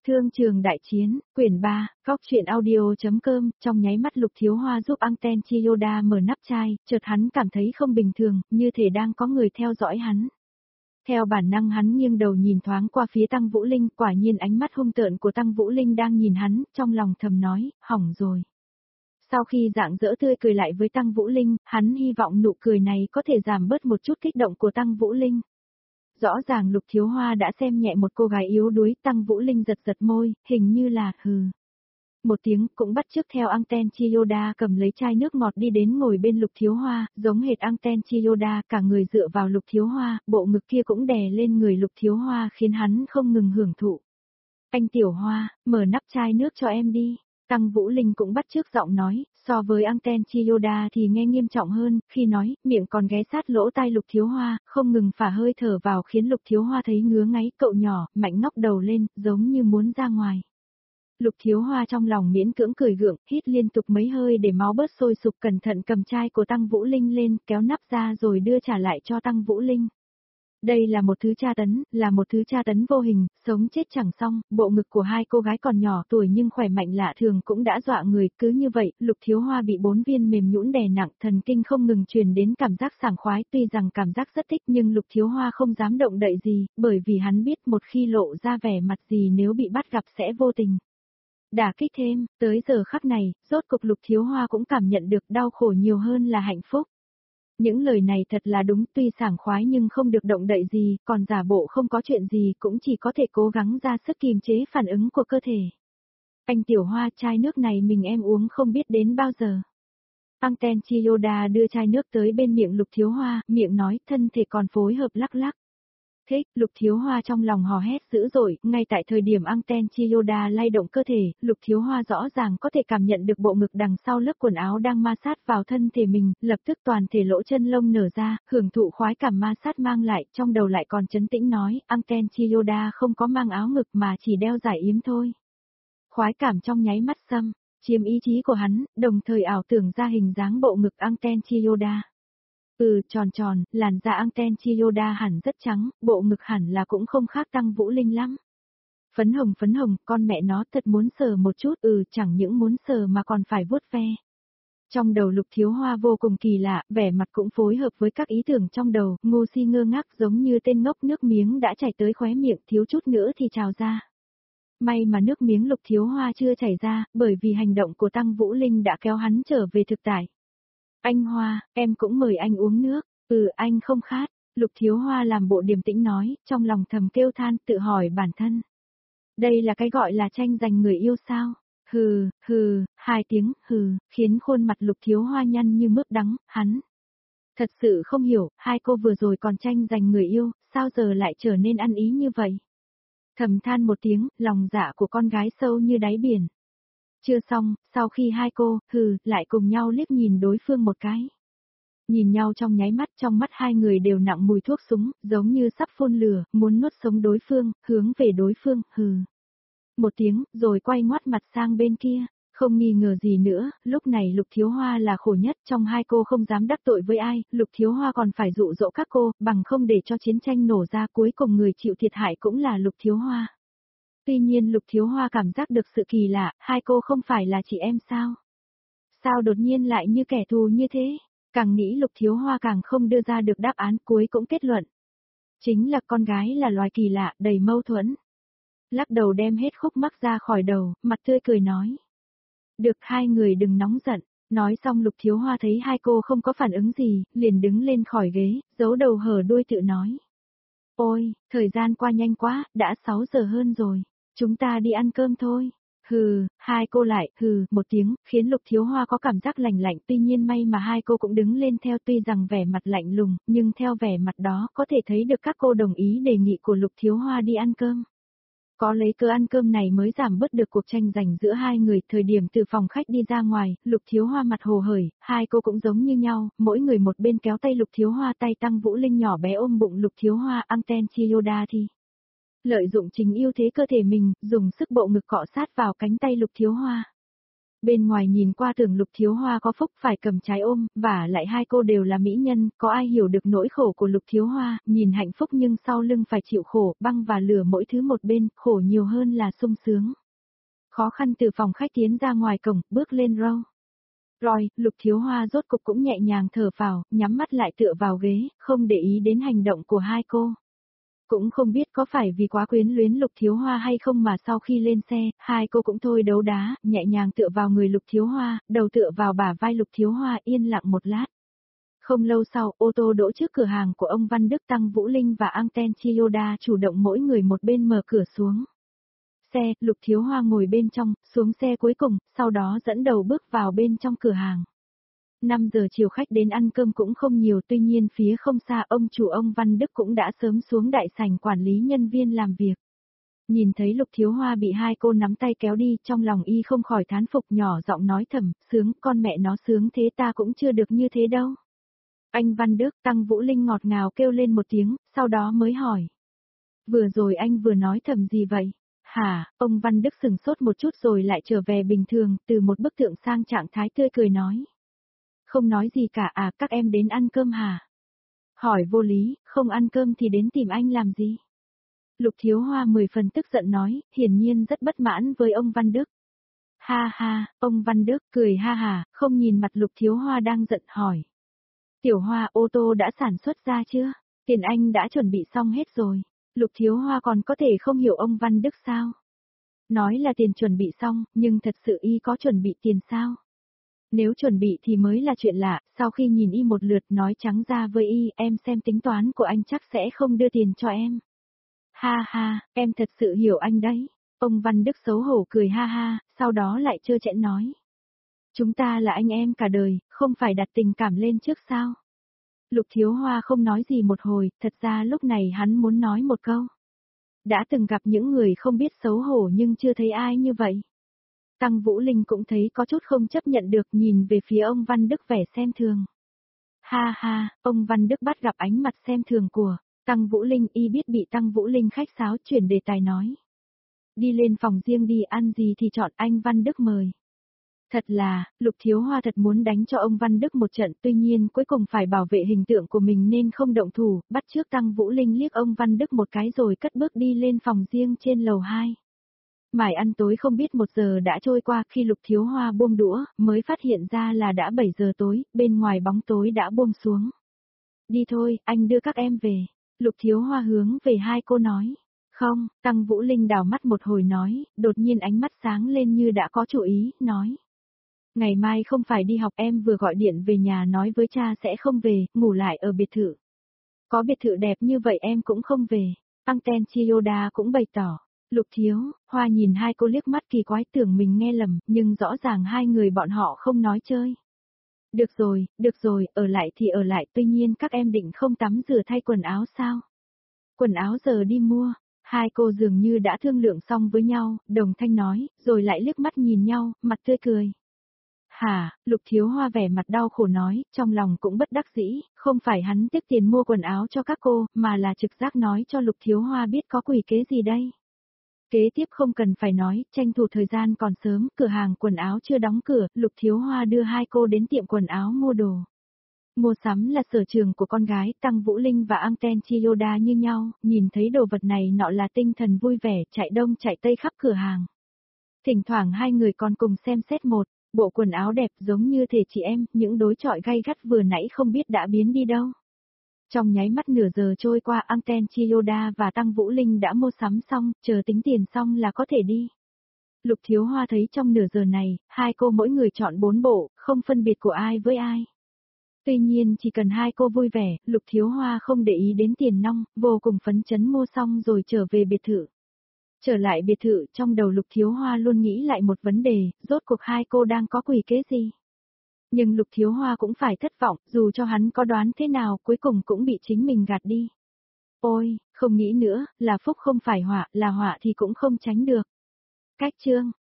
Thương trường đại chiến, quyển 3, góc truyện audio.com, trong nháy mắt Lục Thiếu Hoa giúp Anten Chiyoda mở nắp chai, chợt hắn cảm thấy không bình thường, như thể đang có người theo dõi hắn. Theo bản năng hắn nghiêng đầu nhìn thoáng qua phía Tăng Vũ Linh, quả nhiên ánh mắt hung tợn của Tăng Vũ Linh đang nhìn hắn, trong lòng thầm nói, hỏng rồi. Sau khi rạng rỡ tươi cười lại với Tăng Vũ Linh, hắn hy vọng nụ cười này có thể giảm bớt một chút kích động của Tăng Vũ Linh. Rõ ràng Lục Thiếu Hoa đã xem nhẹ một cô gái yếu đuối, Tăng Vũ Linh giật giật môi, hình như là hừ. Một tiếng cũng bắt chước theo Anten Chiyoda cầm lấy chai nước ngọt đi đến ngồi bên Lục Thiếu Hoa, giống hệt Anten Chiyoda, cả người dựa vào Lục Thiếu Hoa, bộ ngực kia cũng đè lên người Lục Thiếu Hoa khiến hắn không ngừng hưởng thụ. Anh Tiểu Hoa, mở nắp chai nước cho em đi. Tăng Vũ Linh cũng bắt chước giọng nói, so với Anten Chiyoda thì nghe nghiêm trọng hơn, khi nói, miệng còn ghé sát lỗ tai Lục Thiếu Hoa, không ngừng phả hơi thở vào khiến Lục Thiếu Hoa thấy ngứa ngáy, cậu nhỏ, mạnh ngóc đầu lên, giống như muốn ra ngoài. Lục Thiếu Hoa trong lòng miễn cưỡng cười gượng, hít liên tục mấy hơi để máu bớt sôi sục, cẩn thận cầm chai của Tăng Vũ Linh lên, kéo nắp ra rồi đưa trả lại cho Tăng Vũ Linh. Đây là một thứ tra tấn vô hình, sống chết chẳng xong, bộ ngực của hai cô gái còn nhỏ tuổi nhưng khỏe mạnh lạ thường cũng đã dọa người, cứ như vậy, Lục Thiếu Hoa bị 4 viên mềm nhũn đè nặng, thần kinh không ngừng truyền đến cảm giác sảng khoái, tuy rằng cảm giác rất thích nhưng Lục Thiếu Hoa không dám động đậy gì, bởi vì hắn biết một khi lộ ra vẻ mặt gì nếu bị bắt gặp sẽ vô tình đả kích thêm, tới giờ khắc này, rốt cục Lục Thiếu Hoa cũng cảm nhận được đau khổ nhiều hơn là hạnh phúc. Những lời này thật là đúng, tuy sảng khoái nhưng không được động đậy gì, còn giả bộ không có chuyện gì cũng chỉ có thể cố gắng ra sức kiềm chế phản ứng của cơ thể. Anh Tiểu Hoa, chai nước này mình em uống không biết đến bao giờ. Anten Chiyoda đưa chai nước tới bên miệng Lục Thiếu Hoa, miệng nói, thân thể còn phối hợp lắc lắc. Thích, Lục Thiếu Hoa trong lòng hò hét dữ dội, ngay tại thời điểm Anten Chiyoda lay động cơ thể, Lục Thiếu Hoa rõ ràng có thể cảm nhận được bộ ngực đằng sau lớp quần áo đang ma sát vào thân thể mình, lập tức toàn thể lỗ chân lông nở ra, hưởng thụ khoái cảm ma sát mang lại, trong đầu lại còn trấn tĩnh nói, Anten Chiyoda không có mang áo ngực mà chỉ đeo giải yếm thôi. Khoái cảm trong nháy mắt xâm chiếm ý chí của hắn, đồng thời ảo tưởng ra hình dáng bộ ngực Anten Chiyoda. Tròn tròn, làn da Anten Chiyoda hẳn rất trắng, bộ ngực hẳn là cũng không khác Tăng Vũ Linh lắm. Phấn hồng, con mẹ nó thật muốn sờ một chút, chẳng những muốn sờ mà còn phải vuốt ve. Trong đầu Lục Thiếu Hoa vô cùng kỳ lạ, vẻ mặt cũng phối hợp với các ý tưởng trong đầu, ngu si ngơ ngác giống như tên ngốc, nước miếng đã chảy tới khóe miệng, thiếu chút nữa thì trào ra. May mà nước miếng Lục Thiếu Hoa chưa chảy ra, bởi vì hành động của Tăng Vũ Linh đã kéo hắn trở về thực tại. Anh Hoa, em cũng mời anh uống nước. Anh không khát. Lục Thiếu Hoa làm bộ điềm tĩnh nói, trong lòng thầm kêu than, tự hỏi bản thân. Đây là cái gọi là tranh giành người yêu sao? Hai tiếng khiến khuôn mặt Lục Thiếu Hoa nhăn như mướp đắng, hắn. Thật sự không hiểu, hai cô vừa rồi còn tranh giành người yêu, sao giờ lại trở nên ăn ý như vậy? Thầm than một tiếng, lòng dạ của con gái sâu như đáy biển. Chưa xong, sau khi hai cô, lại cùng nhau liếc nhìn đối phương một cái. Nhìn nhau trong nháy mắt, trong mắt hai người đều nặng mùi thuốc súng, giống như sắp phun lửa, muốn nuốt sống đối phương, hướng về đối phương, một tiếng, rồi quay ngoắt mặt sang bên kia. Không nghi ngờ gì nữa, lúc này Lục Thiếu Hoa là khổ nhất, trong hai cô không dám đắc tội với ai, Lục Thiếu Hoa còn phải dụ dỗ các cô, bằng không để cho chiến tranh nổ ra, cuối cùng người chịu thiệt hại cũng là Lục Thiếu Hoa. Tuy nhiên Lục Thiếu Hoa cảm giác được sự kỳ lạ, hai cô không phải là chị em sao? Sao đột nhiên lại như kẻ thù như thế? Càng nghĩ Lục Thiếu Hoa càng không đưa ra được đáp án, cuối cũng kết luận. Chính là con gái là loài kỳ lạ, đầy mâu thuẫn. Lắc đầu đem hết khúc mắc ra khỏi đầu, mặt tươi cười nói. Được, hai người đừng nóng giận. Nói xong Lục Thiếu Hoa thấy hai cô không có phản ứng gì, liền đứng lên khỏi ghế, giấu đầu hở đuôi tự nói. Ôi, thời gian qua nhanh quá, đã 6 giờ hơn rồi. Chúng ta đi ăn cơm thôi. Hai cô lại, một tiếng, khiến Lục Thiếu Hoa có cảm giác lạnh lạnh, tuy nhiên may mà hai cô cũng đứng lên theo, tuy rằng vẻ mặt lạnh lùng, nhưng theo vẻ mặt đó có thể thấy được các cô đồng ý đề nghị của Lục Thiếu Hoa đi ăn cơm. Có lấy cớ ăn cơm này mới giảm bớt được cuộc tranh giành giữa hai người, thời điểm từ phòng khách đi ra ngoài, Lục Thiếu Hoa mặt hồ hởi, hai cô cũng giống như nhau, mỗi người một bên kéo tay Lục Thiếu Hoa, tay Tăng Vũ Linh nhỏ bé ôm bụng Lục Thiếu Hoa, Anten Chiyoda thì lợi dụng chính ưu thế cơ thể mình, dùng sức bộ ngực cọ sát vào cánh tay Lục Thiếu Hoa. Bên ngoài nhìn qua tưởng Lục Thiếu Hoa có phúc phải cầm trái ôm, và lại hai cô đều là mỹ nhân, có ai hiểu được nỗi khổ của Lục Thiếu Hoa, nhìn hạnh phúc nhưng sau lưng phải chịu khổ, băng và lửa mỗi thứ một bên, khổ nhiều hơn là sung sướng. Khó khăn từ phòng khách tiến ra ngoài cổng, bước lên row. Rồi, Lục Thiếu Hoa rốt cục cũng nhẹ nhàng thở vào, nhắm mắt lại tựa vào ghế, không để ý đến hành động của hai cô. Cũng không biết có phải vì quá quyến luyến Lục Thiếu Hoa hay không mà sau khi lên xe, hai cô cũng thôi đấu đá, nhẹ nhàng tựa vào người Lục Thiếu Hoa, đầu tựa vào bả vai Lục Thiếu Hoa yên lặng một lát. Không lâu sau, ô tô đỗ trước cửa hàng của ông Văn Đức, Tăng Vũ Linh và Anten Chiyoda chủ động mỗi người một bên mở cửa xuống. Xe, Lục Thiếu Hoa ngồi bên trong, xuống xe cuối cùng, sau đó dẫn đầu bước vào bên trong cửa hàng. 5 giờ chiều khách đến ăn cơm cũng không nhiều, tuy nhiên phía không xa ông chủ ông Văn Đức cũng đã sớm xuống đại sảnh quản lý nhân viên làm việc. Nhìn thấy Lục Thiếu Hoa bị hai cô nắm tay kéo đi, trong lòng y không khỏi thán phục, nhỏ giọng nói thầm, sướng, con mẹ nó sướng thế, ta cũng chưa được như thế đâu. Anh Văn Đức, Tăng Vũ Linh ngọt ngào kêu lên một tiếng, sau đó mới hỏi. Vừa rồi anh vừa nói thầm gì vậy? Hả, ông Văn Đức sừng sốt một chút rồi lại trở về bình thường, từ một bức tượng sang trạng thái tươi cười nói. Không nói gì cả à, các em đến ăn cơm hả? Hỏi vô lý, không ăn cơm thì đến tìm anh làm gì? Lục Thiếu Hoa 10 phần tức giận nói, hiển nhiên rất bất mãn với ông Văn Đức. Ha ha, ông Văn Đức cười ha hà, không nhìn mặt Lục Thiếu Hoa đang giận hỏi. Tiểu Hoa, ô tô đã sản xuất ra chưa? Tiền anh đã chuẩn bị xong hết rồi. Lục Thiếu Hoa còn có thể không hiểu ông Văn Đức sao? Nói là tiền chuẩn bị xong, nhưng thật sự y có chuẩn bị tiền sao? Nếu chuẩn bị thì mới là chuyện lạ, sau khi nhìn y một lượt nói trắng ra với y, em xem tính toán của anh chắc sẽ không đưa tiền cho em. Ha ha, em thật sự hiểu anh đấy. Ông Văn Đức xấu hổ cười ha ha, sau đó lại trơ trẽn nói. Chúng ta là anh em cả đời, không phải đặt tình cảm lên trước sao? Lục Thiếu Hoa không nói gì một hồi, thật ra lúc này hắn muốn nói một câu. Đã từng gặp những người không biết xấu hổ nhưng chưa thấy ai như vậy. Tăng Vũ Linh cũng thấy có chút không chấp nhận được, nhìn về phía ông Văn Đức vẻ xem thường. Ha ha, ông Văn Đức bắt gặp ánh mặt xem thường của Tăng Vũ Linh, y biết bị Tăng Vũ Linh khách sáo, chuyển đề tài nói. Đi lên phòng riêng đi, ăn gì thì chọn, anh Văn Đức mời. Thật là, Lục Thiếu Hoa thật muốn đánh cho ông Văn Đức một trận, tuy nhiên cuối cùng phải bảo vệ hình tượng của mình nên không động thủ, bắt trước Tăng Vũ Linh liếc ông Văn Đức một cái rồi cất bước đi lên phòng riêng trên lầu 2. Mải ăn tối không biết 1 giờ đã trôi qua, khi Lục Thiếu Hoa buông đũa, mới phát hiện ra là đã 7 giờ tối, bên ngoài bóng tối đã buông xuống. Đi thôi, anh đưa các em về. Lục Thiếu Hoa hướng về hai cô nói. Không, Tăng Vũ Linh đảo mắt một hồi nói, đột nhiên ánh mắt sáng lên như đã có chủ ý, nói. Ngày mai không phải đi học, em vừa gọi điện về nhà nói với cha sẽ không về, ngủ lại ở biệt thự. Có biệt thự đẹp như vậy em cũng không về. Anten Chiyoda cũng bày tỏ. Lục Thiếu Hoa nhìn hai cô liếc mắt kỳ quái, tưởng mình nghe lầm, nhưng rõ ràng hai người bọn họ không nói chơi. Được rồi, ở lại thì ở lại, tuy nhiên các em định không tắm rửa thay quần áo sao? Quần áo giờ đi mua. Hai cô dường như đã thương lượng xong với nhau, đồng thanh nói, rồi lại liếc mắt nhìn nhau, mặt tươi cười. Hả, Lục Thiếu Hoa vẻ mặt đau khổ nói, trong lòng cũng bất đắc dĩ, không phải hắn tiếc tiền mua quần áo cho các cô, mà là trực giác nói cho Lục Thiếu Hoa biết có quỷ kế gì đây. Kế tiếp không cần phải nói, tranh thủ thời gian còn sớm, cửa hàng quần áo chưa đóng cửa, Lục Thiếu Hoa đưa hai cô đến tiệm quần áo mua đồ. Mua sắm là sở trường của con gái, Tăng Vũ Linh và Anten Chiyoda như nhau, nhìn thấy đồ vật này nọ là tinh thần vui vẻ, chạy đông chạy tây khắp cửa hàng. Thỉnh thoảng hai người còn cùng xem xét một bộ quần áo đẹp giống như thể chị em, những đối chọi gay gắt vừa nãy không biết đã biến đi đâu. Trong nháy mắt nửa giờ trôi qua, Anten Chiyoda và Tăng Vũ Linh đã mua sắm xong, chờ tính tiền xong là có thể đi. Lục Thiếu Hoa thấy trong nửa giờ này, hai cô mỗi người chọn 4 bộ, không phân biệt của ai với ai. Tuy nhiên chỉ cần hai cô vui vẻ, Lục Thiếu Hoa không để ý đến tiền nong, vô cùng phấn chấn mua xong rồi trở về biệt thự. Trở lại biệt thự, trong đầu Lục Thiếu Hoa luôn nghĩ lại một vấn đề, rốt cuộc hai cô đang có quỷ kế gì? Nhưng Lục Thiếu Hoa cũng phải thất vọng, dù cho hắn có đoán thế nào cuối cùng cũng bị chính mình gạt đi. Ôi, không nghĩ nữa, là phúc không phải họa, là họa thì cũng không tránh được. Cách chương